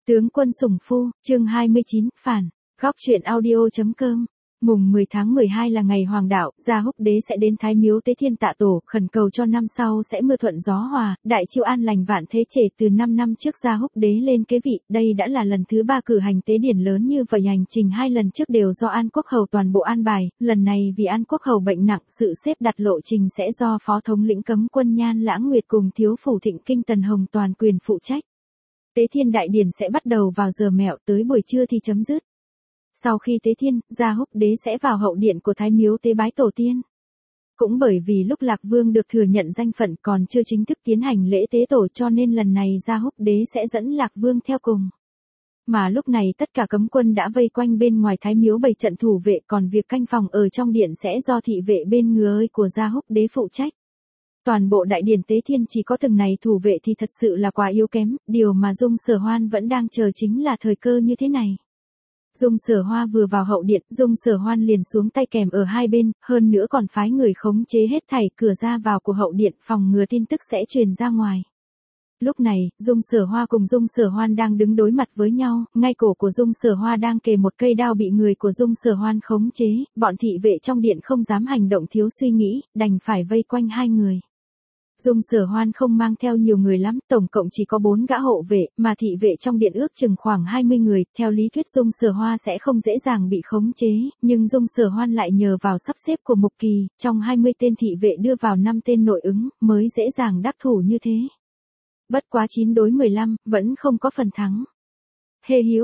Tướng quân sủng phu, chương 29, phản. Góc truyện audio.com. Mùng 10 tháng 12 là ngày hoàng đạo, Gia Húc Đế sẽ đến Thái Miếu tế thiên tạ tổ, khẩn cầu cho năm sau sẽ mưa thuận gió hòa, đại chiêu an lành vạn thế trẻ. Từ 5 năm trước Gia Húc Đế lên kế vị, đây đã là lần thứ 3 cử hành tế điển lớn như vậy. Hành trình 2 lần trước đều do An Quốc Hầu toàn bộ an bài, lần này vì An Quốc Hầu bệnh nặng, sự xếp đặt lộ trình sẽ do Phó thống lĩnh cấm quân Nhan Lãng Nguyệt cùng thiếu phủ Thịnh Kinh Tần Hồng toàn quyền phụ trách. Tế thiên đại điển sẽ bắt đầu vào giờ mẹo, tới buổi trưa thì chấm dứt. Sau khi tế thiên, Gia Húc Đế sẽ vào hậu điện của Thái Miếu tế bái tổ tiên. Cũng bởi vì lúc Lạc Vương được thừa nhận danh phận còn chưa chính thức tiến hành lễ tế tổ, cho nên lần này Gia Húc Đế sẽ dẫn Lạc Vương theo cùng. Mà lúc này tất cả cấm quân đã vây quanh bên ngoài Thái Miếu bày trận thủ vệ, còn việc canh phòng ở trong điện sẽ do thị vệ bên người của Gia Húc Đế phụ trách. Toàn bộ đại điển tế thiên chỉ có từng này thủ vệ thì thật sự là quá yếu kém, điều mà Dung Sở Hoan vẫn đang chờ chính là thời cơ như thế này. Dung Sở Hoa vừa vào hậu điện, Dung Sở Hoan liền xuống tay kèm ở hai bên, hơn nữa còn phái người khống chế hết thảy cửa ra vào của hậu điện, phòng ngừa tin tức sẽ truyền ra ngoài. Lúc này, Dung Sở Hoa cùng Dung Sở Hoan đang đứng đối mặt với nhau, ngay cổ của Dung Sở Hoa đang kề một cây đao bị người của Dung Sở Hoan khống chế, bọn thị vệ trong điện không dám hành động thiếu suy nghĩ, đành phải vây quanh hai người. Dung Sở Hoan không mang theo nhiều người lắm, tổng cộng chỉ có 4 gã hộ vệ, mà thị vệ trong điện ước chừng khoảng 20 người, theo lý thuyết Dung Sở Hoa sẽ không dễ dàng bị khống chế, nhưng Dung Sở Hoan lại nhờ vào sắp xếp của Mục Kỳ, trong 20 tên thị vệ đưa vào 5 tên nội ứng, mới dễ dàng đắc thủ như thế. Bất quá 9 đối 15, vẫn không có phần thắng. Hê Hiếu,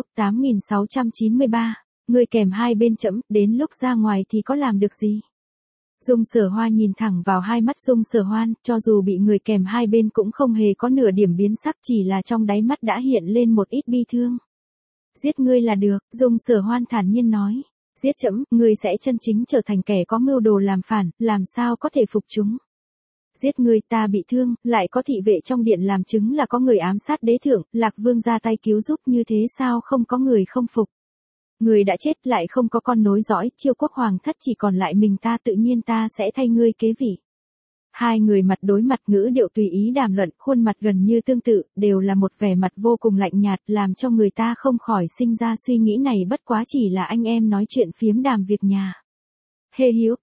8693, người kèm hai bên trẫm, đến lúc ra ngoài thì có làm được gì? Dung Sở Hoa nhìn thẳng vào hai mắt Dung Sở Hoan, cho dù bị người kèm hai bên cũng không hề có nửa điểm biến sắc, chỉ là trong đáy mắt đã hiện lên một ít bi thương. Giết ngươi là được, Dung Sở Hoan thản nhiên nói. Giết trẫm, ngươi sẽ chân chính trở thành kẻ có mưu đồ làm phản, làm sao có thể phục chúng. Giết ngươi, ta bị thương, lại có thị vệ trong điện làm chứng là có người ám sát đế thượng, Lạc Vương ra tay cứu giúp, như thế sao không có người không phục. Người đã chết lại không có con nối dõi, Chiêu quốc hoàng thất chỉ còn lại mình ta, tự nhiên ta sẽ thay ngươi kế vị. Hai người mặt đối mặt, ngữ điệu tùy ý đàm luận, khuôn mặt gần như tương tự, đều là một vẻ mặt vô cùng lạnh nhạt, làm cho người ta không khỏi sinh ra suy nghĩ này bất quá chỉ là anh em nói chuyện phiếm đàm việc nhà. Hê Hiếu,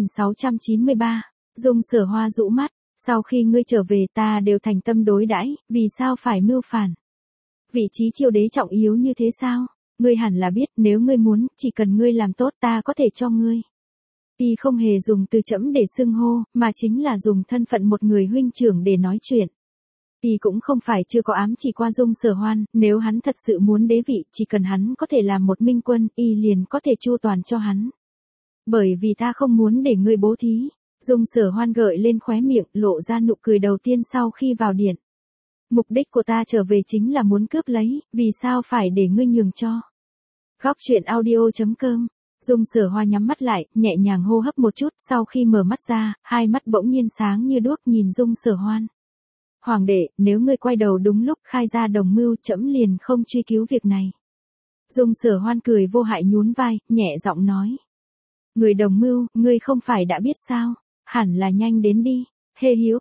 8693, Dung Sở Hoa rũ mắt, sau khi ngươi trở về ta đều thành tâm đối đãi, vì sao phải mưu phản? Vị trí triều đế trọng yếu như thế sao? Ngươi hẳn là biết, nếu ngươi muốn, chỉ cần ngươi làm tốt ta có thể cho ngươi. Y không hề dùng từ trẫm để xưng hô, mà chính là dùng thân phận một người huynh trưởng để nói chuyện. Y cũng không phải chưa có ám chỉ qua Dung Sở Hoan, nếu hắn thật sự muốn đế vị, chỉ cần hắn có thể làm một minh quân, Y liền có thể chu toàn cho hắn. Bởi vì ta không muốn để ngươi bố thí. Dung Sở Hoan gợi lên khóe miệng, lộ ra nụ cười đầu tiên sau khi vào điện. Mục đích của ta trở về chính là muốn cướp lấy, vì sao phải để ngươi nhường cho. Góc truyện audio.com. Dung Sở Hoa nhắm mắt lại, nhẹ nhàng hô hấp một chút, sau khi mở mắt ra, hai mắt bỗng nhiên sáng như đuốc nhìn Dung Sở Hoan. Hoàng đệ, nếu ngươi quay đầu đúng lúc khai ra đồng mưu, trẫm liền không truy cứu việc này. Dung Sở Hoan cười vô hại nhún vai, nhẹ giọng nói. Người đồng mưu, ngươi không phải đã biết sao, hẳn là nhanh đến đi. Hê Hiếu,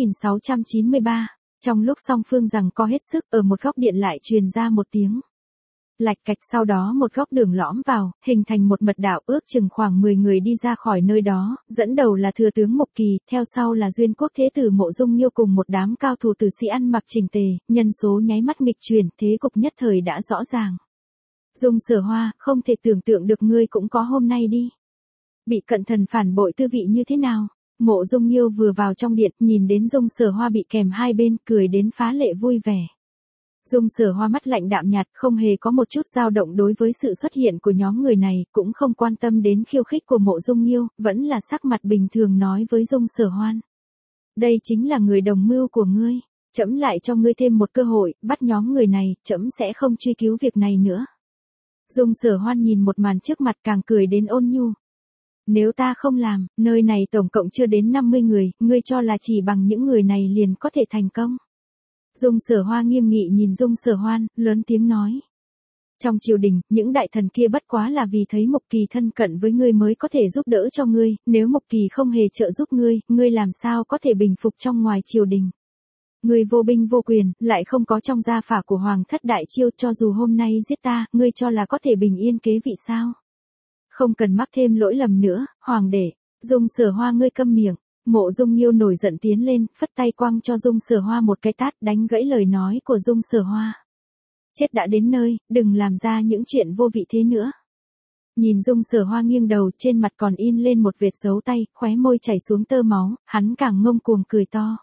8693. Trong lúc song phương rằng co hết sức, ở một góc điện lại truyền ra một tiếng lạch cạch, sau đó một góc đường lõm vào, hình thành một mật đạo, ước chừng khoảng 10 người đi ra khỏi nơi đó, dẫn đầu là thừa tướng Mục Kỳ, theo sau là Duyên Quốc Thế tử Mộ Dung Nghiêu cùng một đám cao thủ tử sĩ ăn mặc chỉnh tề, nhân số nháy mắt nghịch chuyển, thế cục nhất thời đã rõ ràng. Dung Sở Hoa, không thể tưởng tượng được ngươi cũng có hôm nay đi. Bị cận thần phản bội tư vị như thế nào? Mộ Dung Nghiêu vừa vào trong điện, nhìn đến Dung Sở Hoa bị kèm hai bên, cười đến phá lệ vui vẻ. Dung Sở Hoa mắt lạnh đạm nhạt, không hề có một chút dao động đối với sự xuất hiện của nhóm người này, cũng không quan tâm đến khiêu khích của Mộ Dung Nghiêu, vẫn là sắc mặt bình thường nói với Dung Sở Hoan. Đây chính là người đồng mưu của ngươi, trẫm lại cho ngươi thêm một cơ hội, bắt nhóm người này, trẫm sẽ không truy cứu việc này nữa. Dung Sở Hoan nhìn một màn trước mặt càng cười đến ôn nhu. Nếu ta không làm, nơi này tổng cộng chưa đến 50 người, ngươi cho là chỉ bằng những người này liền có thể thành công. Dung Sở Hoa nghiêm nghị nhìn Dung Sở Hoan, lớn tiếng nói. Trong triều đình, những đại thần kia bất quá là vì thấy Mục Kỳ thân cận với ngươi mới có thể giúp đỡ cho ngươi, nếu Mục Kỳ không hề trợ giúp ngươi, ngươi làm sao có thể bình phục trong ngoài triều đình. Ngươi vô binh vô quyền, lại không có trong gia phả của Hoàng thất Đại Chiêu, cho dù hôm nay giết ta, ngươi cho là có thể bình yên kế vị sao? Không cần mắc thêm lỗi lầm nữa, Hoàng đệ. Dung Sở Hoa ngươi câm miệng. Mộ Dung Nghiêu nổi giận tiến lên, phất tay quăng cho Dung Sở Hoa một cái tát, đánh gãy lời nói của Dung Sở Hoa. Chết đã đến nơi, đừng làm ra những chuyện vô vị thế nữa. Nhìn Dung Sở Hoa nghiêng đầu, trên mặt còn in lên một vệt dấu tay, khóe môi chảy xuống tơ máu, hắn càng ngông cuồng cười to.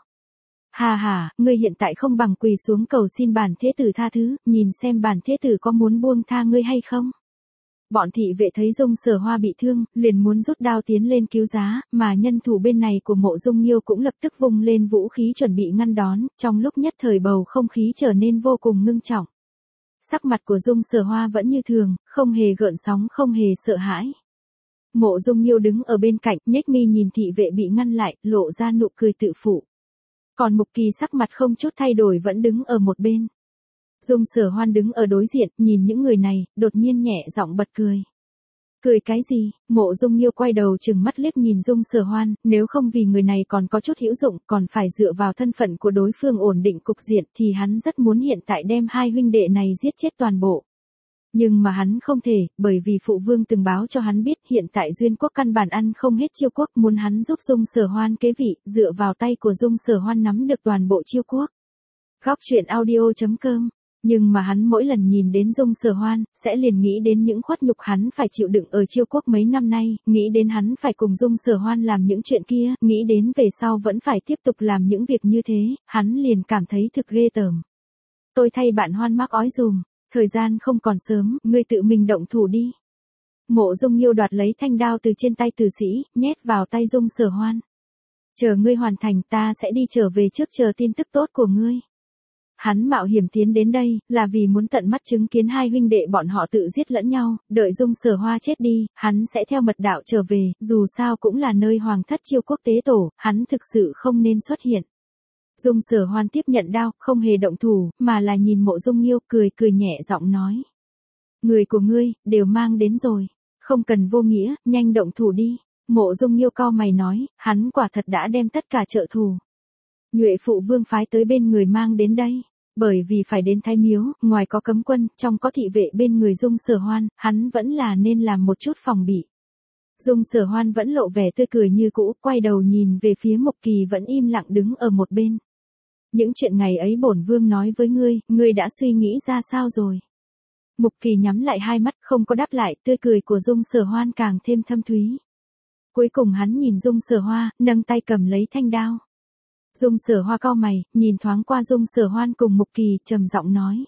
Hà hà, ngươi hiện tại không bằng quỳ xuống cầu xin bản thế tử tha thứ, nhìn xem bản thế tử có muốn buông tha ngươi hay không. Bọn thị vệ thấy Dung Sở Hoa bị thương, liền muốn rút đao tiến lên cứu giá, mà nhân thủ bên này của Mộ Dung Nghiêu cũng lập tức vung lên vũ khí chuẩn bị ngăn đón, trong lúc nhất thời bầu không khí trở nên vô cùng ngưng trọng. Sắc mặt của Dung Sở Hoa vẫn như thường, không hề gợn sóng, không hề sợ hãi. Mộ Dung Nghiêu đứng ở bên cạnh, nhếch mi nhìn thị vệ bị ngăn lại, lộ ra nụ cười tự phụ. Còn Mục Kỳ sắc mặt không chút thay đổi vẫn đứng ở một bên. Dung Sở Hoan đứng ở đối diện, nhìn những người này, đột nhiên nhẹ giọng bật cười. Cười cái gì? Mộ Dung Nghiêu quay đầu chừng mắt liếc nhìn Dung Sở Hoan, nếu không vì người này còn có chút hữu dụng, còn phải dựa vào thân phận của đối phương ổn định cục diện, thì hắn rất muốn hiện tại đem hai huynh đệ này giết chết toàn bộ. Nhưng mà hắn không thể, bởi vì phụ vương từng báo cho hắn biết hiện tại Duyên Quốc căn bản ăn không hết Chiêu Quốc, muốn hắn giúp Dung Sở Hoan kế vị, dựa vào tay của Dung Sở Hoan nắm được toàn bộ Chiêu Quốc. Góc truyện audio.com. Nhưng mà hắn mỗi lần nhìn đến Dung Sở Hoan, sẽ liền nghĩ đến những khuất nhục hắn phải chịu đựng ở Chiêu Quốc mấy năm nay, nghĩ đến hắn phải cùng Dung Sở Hoan làm những chuyện kia, nghĩ đến về sau vẫn phải tiếp tục làm những việc như thế, hắn liền cảm thấy thực ghê tởm. Tôi thay bạn Hoan mắc ói dùm, thời gian không còn sớm, ngươi tự mình động thủ đi. Mộ Dung Nghiêu đoạt lấy thanh đao từ trên tay tử sĩ, nhét vào tay Dung Sở Hoan. Chờ ngươi hoàn thành ta sẽ đi trở về trước chờ tin tức tốt của ngươi. Hắn mạo hiểm tiến đến đây, là vì muốn tận mắt chứng kiến hai huynh đệ bọn họ tự giết lẫn nhau, đợi Dung Sở Hoa chết đi, hắn sẽ theo mật đạo trở về, dù sao cũng là nơi Hoàng thất Chiêu Quốc tế tổ, hắn thực sự không nên xuất hiện. Dung Sở Hoan tiếp nhận đao, không hề động thủ, mà là nhìn Mộ Dung Nghiêu, cười cười nhẹ giọng nói. Người của ngươi, đều mang đến rồi, không cần vô nghĩa, nhanh động thủ đi. Mộ Dung Nghiêu cau mày nói, hắn quả thật đã đem tất cả trợ thù Nhuệ phụ vương phái tới bên người mang đến đây. Bởi vì phải đến Thái Miếu, ngoài có cấm quân, trong có thị vệ bên người Dung Sở Hoan, hắn vẫn là nên làm một chút phòng bị. Dung Sở Hoan vẫn lộ vẻ tươi cười như cũ, quay đầu nhìn về phía Mục Kỳ vẫn im lặng đứng ở một bên. Những chuyện ngày ấy bổn vương nói với ngươi đã suy nghĩ ra sao rồi? Mục Kỳ nhắm lại hai mắt, không có đáp lại, tươi cười của Dung Sở Hoan càng thêm thâm thúy. Cuối cùng hắn nhìn Dung Sở Hoa, nâng tay cầm lấy thanh đao. Dung Sở Hoa cau mày, nhìn thoáng qua Dung Sở Hoan cùng Mục Kỳ, trầm giọng nói.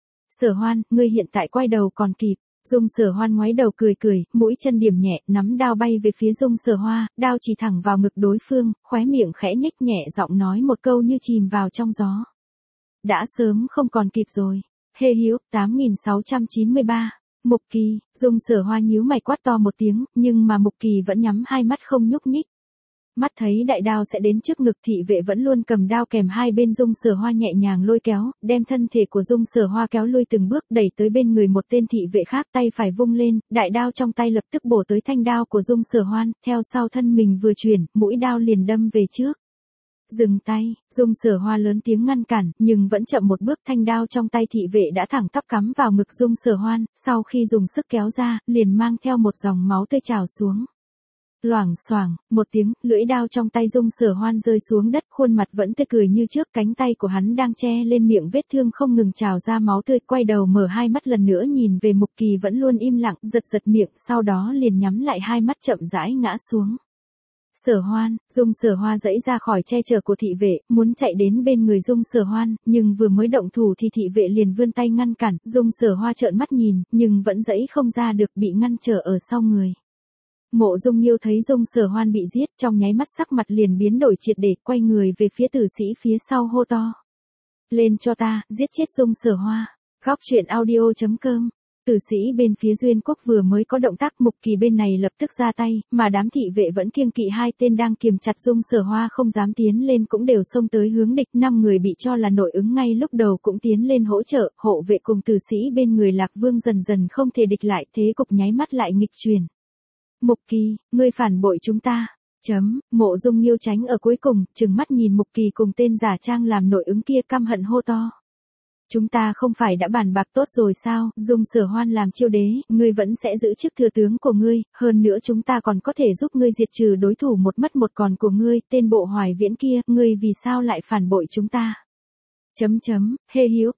Sở Hoan, ngươi hiện tại quay đầu còn kịp. Dung Sở Hoan ngoái đầu cười cười, mũi chân điểm nhẹ, nắm đao bay về phía Dung Sở Hoa, đao chỉ thẳng vào ngực đối phương, khóe miệng khẽ nhếch nhẹ giọng nói một câu như chìm vào trong gió. Đã sớm không còn kịp rồi. Hê Hiếu, 8693. Mục Kỳ, Dung Sở Hoa nhíu mày quát to một tiếng, nhưng mà Mục Kỳ vẫn nhắm hai mắt không nhúc nhích. Mắt thấy đại đao sẽ đến trước ngực, thị vệ vẫn luôn cầm đao kèm hai bên Dung Sở Hoa nhẹ nhàng lôi kéo, đem thân thể của Dung Sở Hoa kéo lui từng bước, đẩy tới bên người một tên thị vệ khác, tay phải vung lên, đại đao trong tay lập tức bổ tới thanh đao của Dung Sở Hoan, theo sau thân mình vừa chuyển, mũi đao liền đâm về trước. Dừng tay, Dung Sở Hoa lớn tiếng ngăn cản, nhưng vẫn chậm một bước, thanh đao trong tay thị vệ đã thẳng tắp cắm vào ngực Dung Sở Hoan, sau khi dùng sức kéo ra, liền mang theo một dòng máu tươi trào xuống. Loảng xoảng, một tiếng, lưỡi đao trong tay Dung Sở Hoan rơi xuống đất, khuôn mặt vẫn tươi cười như trước, cánh tay của hắn đang che lên miệng vết thương không ngừng trào ra máu tươi, quay đầu mở hai mắt lần nữa nhìn về Mục Kỳ vẫn luôn im lặng, giật giật miệng, sau đó liền nhắm lại hai mắt chậm rãi ngã xuống. Sở Hoan, Dung Sở Hoa giãy ra khỏi che chở của thị vệ, muốn chạy đến bên người Dung Sở Hoan, nhưng vừa mới động thủ thì thị vệ liền vươn tay ngăn cản, Dung Sở Hoa trợn mắt nhìn, nhưng vẫn giãy không ra được, bị ngăn trở ở sau người. Mộ Dung Nghiêu thấy Dung Sở Hoan bị giết, trong nháy mắt sắc mặt liền biến đổi triệt để, quay người về phía tử sĩ phía sau hô to. Lên cho ta, giết chết Dung Sở Hoa. Góc truyện audio.com. Tử sĩ bên phía Duyên Quốc vừa mới có động tác, Mục Kỳ bên này lập tức ra tay, mà đám thị vệ vẫn kiêng kỵ hai tên đang kiềm chặt Dung Sở Hoa không dám tiến lên cũng đều xông tới hướng địch, 5 người bị cho là nội ứng ngay lúc đầu cũng tiến lên hỗ trợ, hộ vệ cùng tử sĩ bên người Lạc Vương dần dần không thể địch lại, thế cục nháy mắt lại nghịch chuyển. Mục Kỳ, ngươi phản bội chúng ta. Mộ Dung Nghiêu tránh ở cuối cùng, trừng mắt nhìn Mục Kỳ cùng tên giả trang làm nội ứng kia căm hận hô to. Chúng ta không phải đã bàn bạc tốt rồi sao, Dung Sở Hoan làm chiêu đế, ngươi vẫn sẽ giữ chức thừa tướng của ngươi, hơn nữa chúng ta còn có thể giúp ngươi diệt trừ đối thủ một mất một còn của ngươi, tên Bộ Hoài Viễn kia, ngươi vì sao lại phản bội chúng ta? Hê Hiếu,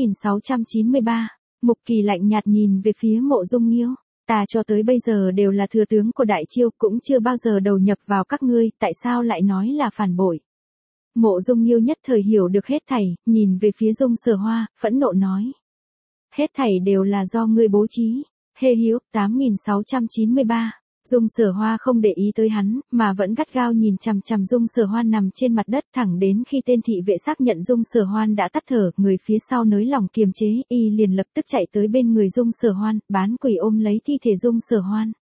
8693. Mục Kỳ lạnh nhạt nhìn về phía Mộ Dung Nghiêu. Ta cho tới bây giờ đều là thừa tướng của Đại Chiêu, cũng chưa bao giờ đầu nhập vào các ngươi, tại sao lại nói là phản bội? Mộ Dung Nghiêu nhất thời hiểu được hết thảy, nhìn về phía Dung Sở Hoa, phẫn nộ nói. Hết thảy đều là do ngươi bố trí. Hê Hiếu, 8693. Dung Sở Hoa không để ý tới hắn, mà vẫn gắt gao nhìn chằm chằm Dung Sở Hoan nằm trên mặt đất thẳng đến khi tên thị vệ xác nhận Dung Sở Hoan đã tắt thở, người phía sau nới lòng kiềm chế, y liền lập tức chạy tới bên người Dung Sở Hoan, bán quỷ ôm lấy thi thể Dung Sở Hoan.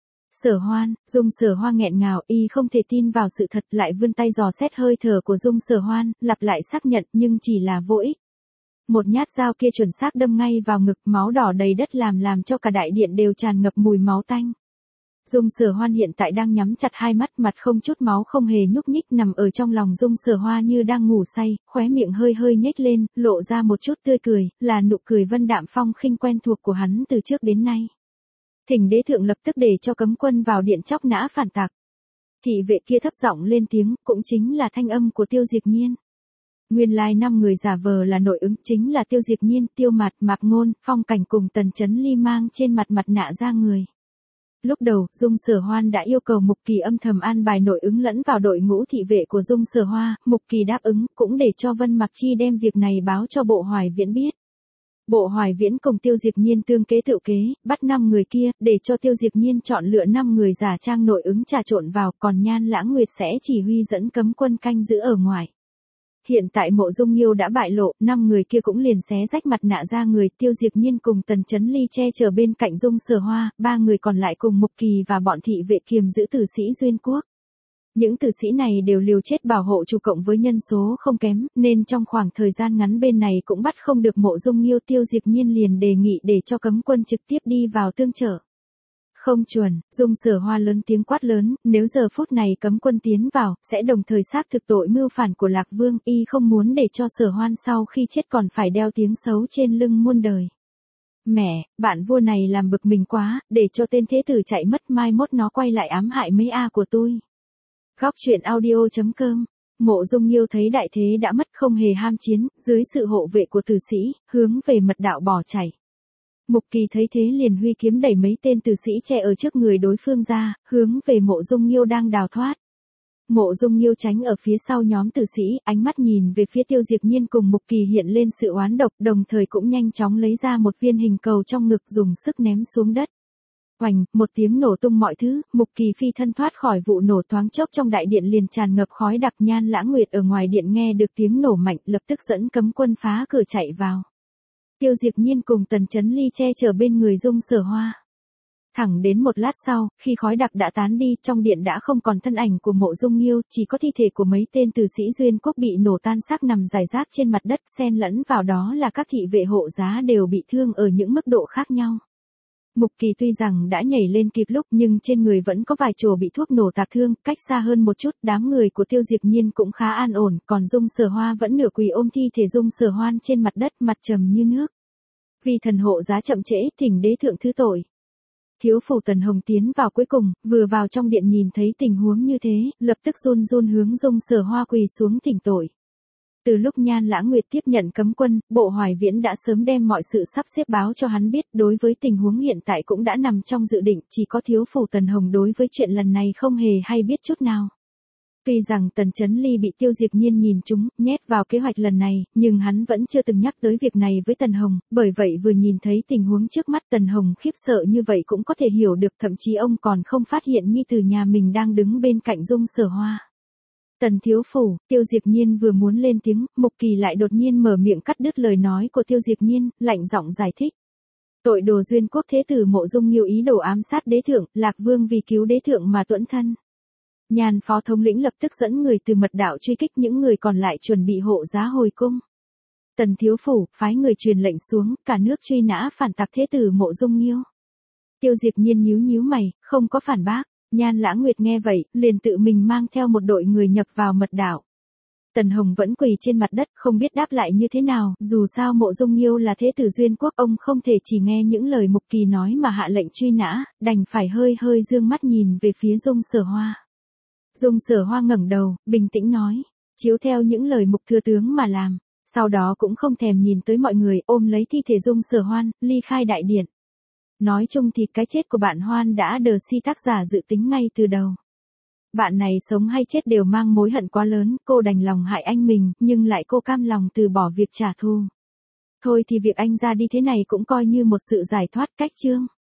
Sở Hoan, Dung Sở Hoa nghẹn ngào, y không thể tin vào sự thật, lại vươn tay dò xét hơi thở của Dung Sở Hoan, lặp lại xác nhận nhưng chỉ là vô ích. Một nhát dao kia chuẩn xác đâm ngay vào ngực, máu đỏ đầy đất làm cho cả đại điện đều tràn ngập mùi máu tanh. Dung Sở Hoan hiện tại đang nhắm chặt hai mắt, mặt không chút máu, không hề nhúc nhích, nằm ở trong lòng Dung Sở Hoa như đang ngủ say, khóe miệng hơi hơi nhếch lên, lộ ra một chút tươi cười, là nụ cười vân đạm phong khinh quen thuộc của hắn từ trước đến nay. Thỉnh đế thượng lập tức để cho cấm quân vào điện chóc nã phản tặc. Thị vệ kia thấp giọng lên tiếng, cũng chính là thanh âm của Tiêu Diệp Nhiên. Nguyên lai 5 người giả vờ là nội ứng, chính là Tiêu Diệp Nhiên, Tiêu Mạt, Mạc Ngôn, Phong Cảnh cùng Tần Chấn Ly mang trên mặt mặt nạ ra người. Lúc đầu, Dung Sở Hoan đã yêu cầu Mục Kỳ âm thầm an bài nội ứng lẫn vào đội ngũ thị vệ của Dung Sở Hoa, Mục Kỳ đáp ứng, cũng để cho Vân Mặc Chi đem việc này báo cho Bộ Hoài Viễn biết. Bộ Hoài Viễn cùng Tiêu Diệp Nhiên tương kế tự kế, bắt 5 người kia, để cho Tiêu Diệp Nhiên chọn lựa 5 người giả trang nội ứng trà trộn vào, còn Nhan Lãng Nguyệt sẽ chỉ huy dẫn cấm quân canh giữ ở ngoài. Hiện tại Mộ Dung Nghiêu đã bại lộ, 5 người kia cũng liền xé rách mặt nạ ra người, Tiêu Diệp Nhiên cùng Tần Chấn Ly che chở bên cạnh Dung Sở Hoa, 3 người còn lại cùng Mục Kỳ và bọn thị vệ kiềm giữ tử sĩ Duyên Quốc. Những tử sĩ này đều liều chết bảo hộ chủ cộng với nhân số không kém, nên trong khoảng thời gian ngắn bên này cũng bắt không được Mộ Dung Nghiêu. Tiêu Diệp Nhiên liền đề nghị để cho cấm quân trực tiếp đi vào tương trợ. Không chuẩn, Dung Sở Hoa lớn tiếng quát lớn, nếu giờ phút này cấm quân tiến vào, sẽ đồng thời xác thực tội mưu phản của Lạc Vương, y không muốn để cho Sở Hoan sau khi chết còn phải đeo tiếng xấu trên lưng muôn đời. Mẹ, bạn vua này làm bực mình quá, để cho tên thế tử chạy mất, mai mốt nó quay lại ám hại mấy A của tôi. Góc truyện audio.com. Mộ Dung Nghiêu thấy đại thế đã mất, không hề ham chiến, dưới sự hộ vệ của tử sĩ, hướng về mật đạo bỏ chạy. Mục Kỳ thấy thế liền huy kiếm đẩy mấy tên tử sĩ che ở trước người đối phương ra, hướng về Mộ Dung Nghiêu đang đào thoát. Mộ Dung Nghiêu tránh ở phía sau nhóm tử sĩ, ánh mắt nhìn về phía Tiêu Diệp Nhiên cùng Mục Kỳ hiện lên sự oán độc, đồng thời cũng nhanh chóng lấy ra một viên hình cầu trong ngực dùng sức ném xuống đất. Oành, một tiếng nổ tung mọi thứ, Mục Kỳ phi thân thoát khỏi vụ nổ, thoáng chốc trong đại điện liền tràn ngập khói đặc. Nhan Lãng Nguyệt ở ngoài điện nghe được tiếng nổ mạnh, lập tức dẫn cấm quân phá cửa chạy vào. Tiêu Diệp Nhiên cùng Tần Chấn Ly che chở bên người Dung Sở Hoa. Thẳng đến một lát sau, khi khói đặc đã tán đi, trong điện đã không còn thân ảnh của Mộ Dung Nghiêu, chỉ có thi thể của mấy tên tử sĩ Duyên Quốc bị nổ tan xác nằm rải rác trên mặt đất, xen lẫn vào đó là các thị vệ hộ giá đều bị thương ở những mức độ khác nhau. Mục Kỳ tuy rằng đã nhảy lên kịp lúc nhưng trên người vẫn có vài chỗ bị thuốc nổ tạc thương, cách xa hơn một chút, đám người của Tiêu Diệp Nhiên cũng khá an ổn, còn Dung Sở Hoa vẫn nửa quỳ ôm thi thể Dung Sở Hoan trên mặt đất, mặt trầm như nước. Vì thần hộ giá chậm trễ, thỉnh đế thượng thứ tội. Thiếu phủ Tần Hồng tiến vào cuối cùng, vừa vào trong điện nhìn thấy tình huống như thế, lập tức run run hướng Dung Sở Hoa quỳ xuống thỉnh tội. Từ lúc Nhan Lãng Nguyệt tiếp nhận cấm quân, Bộ Hoài Viễn đã sớm đem mọi sự sắp xếp báo cho hắn biết, đối với tình huống hiện tại cũng đã nằm trong dự định, chỉ có thiếu phủ Tần Hồng đối với chuyện lần này không hề hay biết chút nào. Tuy rằng Tần Chấn Ly bị Tiêu Diệp Nhiên nhìn trúng, nhét vào kế hoạch lần này, nhưng hắn vẫn chưa từng nhắc tới việc này với Tần Hồng, bởi vậy vừa nhìn thấy tình huống trước mắt Tần Hồng khiếp sợ như vậy cũng có thể hiểu được, thậm chí ông còn không phát hiện nhi tử nhà mình đang đứng bên cạnh Dung Sở Hoa. Tần thiếu phủ, Tiêu Diệp Nhiên vừa muốn lên tiếng, Mục Kỳ lại đột nhiên mở miệng cắt đứt lời nói của Tiêu Diệp Nhiên, lạnh giọng giải thích. Tội đồ Duyên Quốc thế tử Mộ Dung Nghiêu ý đồ ám sát đế thượng, Lạc Vương vì cứu đế thượng mà tuẫn thân. Nhan phó thống lĩnh lập tức dẫn người từ mật đạo truy kích, những người còn lại chuẩn bị hộ giá hồi cung. Tần thiếu phủ, phái người truyền lệnh xuống, cả nước truy nã phản tặc thế tử Mộ Dung Nghiêu. Tiêu Diệp Nhiên nhíu nhíu mày, không có phản bác. Nhan Lãng Nguyệt nghe vậy, liền tự mình mang theo một đội người nhập vào mật đạo. Tần Hồng vẫn quỳ trên mặt đất không biết đáp lại như thế nào, dù sao Mộ Dung Nghiêu là thế tử Duyên Quốc, ông không thể chỉ nghe những lời Mục Kỳ nói mà hạ lệnh truy nã, đành phải hơi hơi dương mắt nhìn về phía Dung Sở Hoa. Dung Sở Hoa ngẩng đầu, bình tĩnh nói, chiếu theo những lời Mục thừa tướng mà làm, sau đó cũng không thèm nhìn tới mọi người, ôm lấy thi thể Dung Sở Hoan, ly khai đại điện. Nói chung thì cái chết của bạn Hoan đã đờ si tác giả dự tính ngay từ đầu. Bạn này sống hay chết đều mang mối hận quá lớn, cô đành lòng hại anh mình, nhưng lại cô cam lòng từ bỏ việc trả thù. Thôi thì việc anh ra đi thế này cũng coi như một sự giải thoát cách chương.